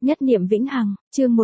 Nhất niệm vĩnh hằng, chương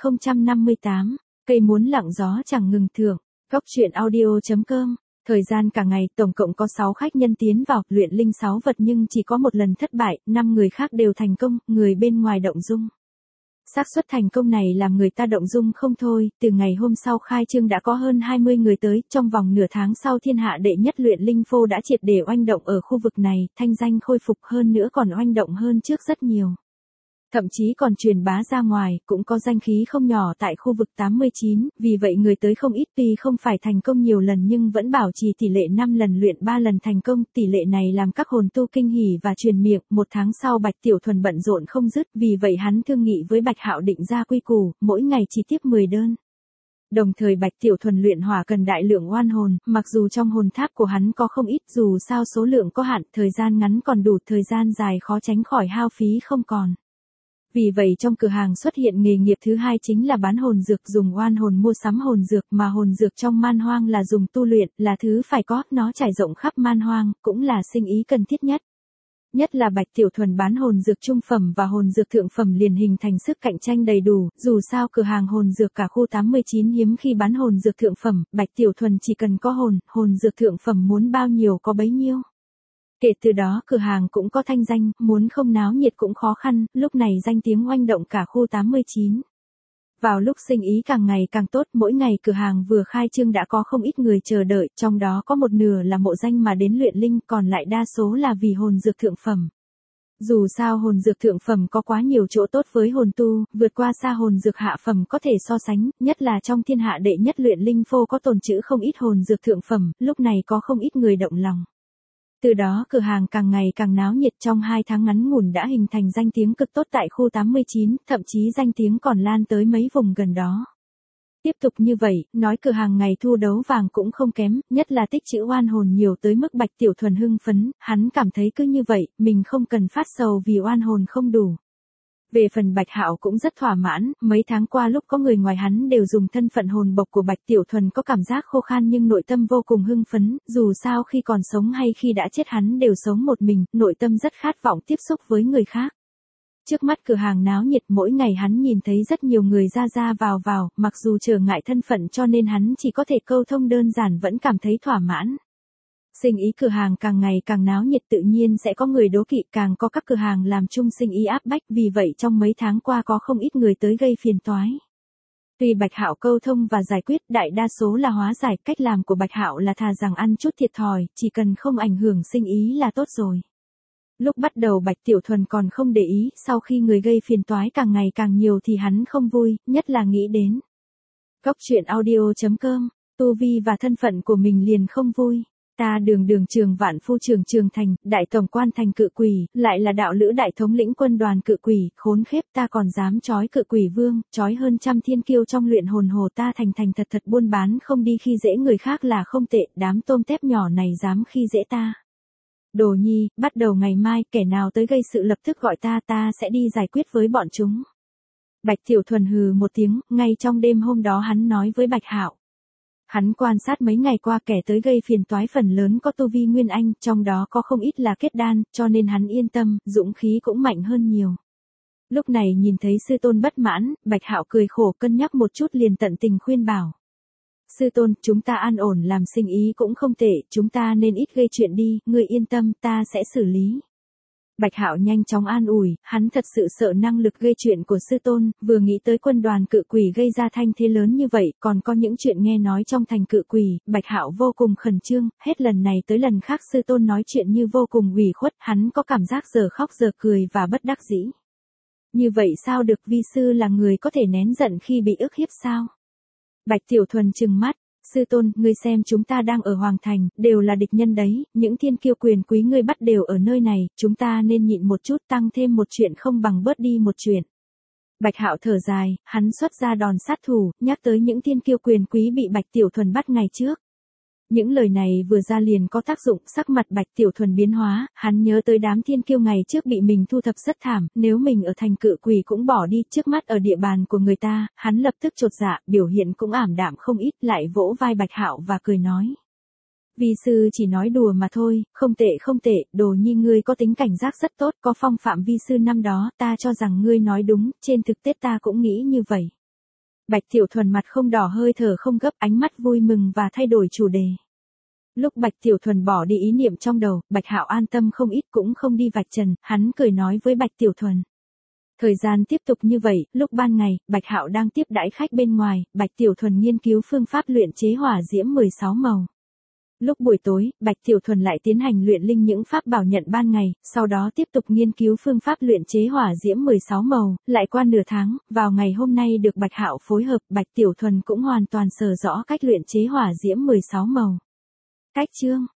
1058, cây muốn lặng gió chẳng ngừng thưởng, góc truyện audio.com. Thời gian cả ngày, tổng cộng có 6 khách nhân tiến vào, luyện linh 6 vật nhưng chỉ có một lần thất bại, 5 người khác đều thành công, người bên ngoài động dung. Xác suất thành công này làm người ta động dung không thôi, từ ngày hôm sau khai trương đã có hơn 20 người tới, trong vòng nửa tháng sau thiên hạ đệ nhất luyện linh phô đã triệt để oanh động ở khu vực này, thanh danh khôi phục hơn nữa còn oanh động hơn trước rất nhiều. Thậm chí còn truyền bá ra ngoài, cũng có danh khí không nhỏ tại khu vực 89, vì vậy người tới không ít tuy không phải thành công nhiều lần nhưng vẫn bảo trì tỷ lệ 5 lần luyện 3 lần thành công, tỷ lệ này làm các hồn tu kinh hỉ và truyền miệng. Một tháng sau Bạch Tiểu Thuần bận rộn không dứt, vì vậy hắn thương nghị với Bạch Hạo định ra quy củ, mỗi ngày chỉ tiếp 10 đơn. Đồng thời Bạch Tiểu Thuần luyện hỏa cần đại lượng oan hồn, mặc dù trong hồn tháp của hắn có không ít, dù sao số lượng có hạn, thời gian ngắn còn đủ, thời gian dài khó tránh khỏi hao phí không còn. Vì vậy trong cửa hàng xuất hiện nghề nghiệp thứ hai chính là bán hồn dược, dùng oan hồn mua sắm hồn dược, mà hồn dược trong man hoang là dùng tu luyện, là thứ phải có, nó trải rộng khắp man hoang, cũng là sinh ý cần thiết nhất. Nhất là Bạch Tiểu Thuần bán hồn dược trung phẩm và hồn dược thượng phẩm liền hình thành sức cạnh tranh đầy đủ, dù sao cửa hàng hồn dược cả khu 89 hiếm khi bán hồn dược thượng phẩm, Bạch Tiểu Thuần chỉ cần có hồn dược thượng phẩm muốn bao nhiêu có bấy nhiêu. Kể từ đó cửa hàng cũng có thanh danh, muốn không náo nhiệt cũng khó khăn, lúc này danh tiếng oanh động cả khu 89. Vào lúc sinh ý càng ngày càng tốt, mỗi ngày cửa hàng vừa khai trương đã có không ít người chờ đợi, trong đó có một nửa là mộ danh mà đến luyện linh, còn lại đa số là vì hồn dược thượng phẩm. Dù sao hồn dược thượng phẩm có quá nhiều chỗ tốt với hồn tu, vượt qua xa hồn dược hạ phẩm có thể so sánh, nhất là trong thiên hạ đệ nhất luyện linh phô có tồn trữ không ít hồn dược thượng phẩm, lúc này có không ít người động lòng. Từ đó cửa hàng càng ngày càng náo nhiệt, trong 2 tháng ngắn ngủn đã hình thành danh tiếng cực tốt tại khu 89, thậm chí danh tiếng còn lan tới mấy vùng gần đó. Tiếp tục như vậy, nói cửa hàng ngày thu đấu vàng cũng không kém, nhất là tích trữ oan hồn nhiều tới mức Bạch Tiểu Thuần hưng phấn, hắn cảm thấy cứ như vậy, mình không cần phát sầu vì oan hồn không đủ. Về phần Bạch Hạo cũng rất thỏa mãn, mấy tháng qua lúc có người ngoài hắn đều dùng thân phận hồn bộc của Bạch Tiểu Thuần có cảm giác khô khan nhưng nội tâm vô cùng hưng phấn, dù sao khi còn sống hay khi đã chết hắn đều sống một mình, nội tâm rất khát vọng tiếp xúc với người khác. Trước mắt cửa hàng náo nhiệt, mỗi ngày hắn nhìn thấy rất nhiều người ra vào, mặc dù trở ngại thân phận cho nên hắn chỉ có thể câu thông đơn giản vẫn cảm thấy thỏa mãn. Sinh ý cửa hàng càng ngày càng náo nhiệt tự nhiên sẽ có người đố kỵ, càng có các cửa hàng làm chung sinh ý áp bách, vì vậy trong mấy tháng qua có không ít người tới gây phiền toái. Tuy Bạch Hạo câu thông và giải quyết, đại đa số là hóa giải, cách làm của Bạch Hạo là thà rằng ăn chút thiệt thòi, chỉ cần không ảnh hưởng sinh ý là tốt rồi. Lúc bắt đầu Bạch Tiểu Thuần còn không để ý, sau khi người gây phiền toái càng ngày càng nhiều thì hắn không vui, nhất là nghĩ đến góc truyện audio.com, tu vi và thân phận của mình liền không vui. Ta đường Trường Vạn Phu trưởng Trường Thành, đại tổng quan thành cự quỷ, lại là đạo lữ đại thống lĩnh quân đoàn cự quỷ, khốn khiếp, ta còn dám chói cự quỷ vương, chói hơn trăm thiên kiêu trong luyện hồn hồ, ta thành thật buôn bán không đi khi dễ người khác là không tệ, đám tôm tép nhỏ này dám khi dễ ta. Đồ nhi, bắt đầu ngày mai, kẻ nào tới gây sự lập tức gọi ta sẽ đi giải quyết với bọn chúng. Bạch Tiểu Thuần hừ một tiếng, ngay trong đêm hôm đó hắn nói với Bạch Hạo. Hắn quan sát mấy ngày qua kẻ tới gây phiền toái phần lớn có tu vi nguyên anh, trong đó có không ít là kết đan, cho nên hắn yên tâm, dũng khí cũng mạnh hơn nhiều. Lúc này nhìn thấy sư tôn bất mãn, Bạch Hạo cười khổ cân nhắc một chút liền tận tình khuyên bảo. Sư tôn, chúng ta an ổn làm sinh ý cũng không tệ, chúng ta nên ít gây chuyện đi, ngươi yên tâm, ta sẽ xử lý. Bạch Hạo nhanh chóng an ủi, hắn thật sự sợ năng lực gây chuyện của sư tôn, vừa nghĩ tới quân đoàn cự quỷ gây ra thanh thế lớn như vậy, còn có những chuyện nghe nói trong thành cự quỷ, Bạch Hạo vô cùng khẩn trương, hết lần này tới lần khác sư tôn nói chuyện như vô cùng ủy khuất, hắn có cảm giác giờ khóc giờ cười và bất đắc dĩ. Như vậy sao được, vi sư là người có thể nén giận khi bị ức hiếp sao? Bạch Tiểu Thuần trừng mắt. Sư tôn, ngươi xem chúng ta đang ở Hoàng Thành, đều là địch nhân đấy, những thiên kiêu quyền quý ngươi bắt đều ở nơi này, chúng ta nên nhịn một chút, tăng thêm một chuyện không bằng bớt đi một chuyện. Bạch Hạo thở dài, hắn xuất ra đòn sát thủ, nhắc tới những thiên kiêu quyền quý bị Bạch Tiểu Thuần bắt ngày trước. Những lời này vừa ra liền có tác dụng, sắc mặt Bạch Tiểu Thuần biến hóa, hắn nhớ tới đám thiên kiêu ngày trước bị mình thu thập rất thảm, nếu mình ở thành cự quỷ cũng bỏ đi, trước mắt ở địa bàn của người ta, hắn lập tức chột dạ, biểu hiện cũng ảm đạm không ít, lại vỗ vai Bạch Hạo và cười nói. Vi sư chỉ nói đùa mà thôi, không tệ không tệ, Đồ Nhi ngươi có tính cảnh giác rất tốt, có phong phạm vi sư năm đó, ta cho rằng ngươi nói đúng, trên thực tế ta cũng nghĩ như vậy. Bạch Tiểu Thuần mặt không đỏ hơi thở không gấp, ánh mắt vui mừng và thay đổi chủ đề. Lúc Bạch Tiểu Thuần bỏ đi ý niệm trong đầu, Bạch Hạo an tâm không ít cũng không đi vạch trần, hắn cười nói với Bạch Tiểu Thuần. Thời gian tiếp tục như vậy, lúc ban ngày, Bạch Hạo đang tiếp đãi khách bên ngoài, Bạch Tiểu Thuần nghiên cứu phương pháp luyện chế hỏa diễm 16 màu. Lúc buổi tối, Bạch Tiểu Thuần lại tiến hành luyện linh những pháp bảo nhận ban ngày, sau đó tiếp tục nghiên cứu phương pháp luyện chế hỏa diễm 16 màu, lại qua nửa tháng, vào ngày hôm nay được Bạch Hạo phối hợp, Bạch Tiểu Thuần cũng hoàn toàn sở rõ cách luyện chế hỏa diễm 16 màu. Cách chương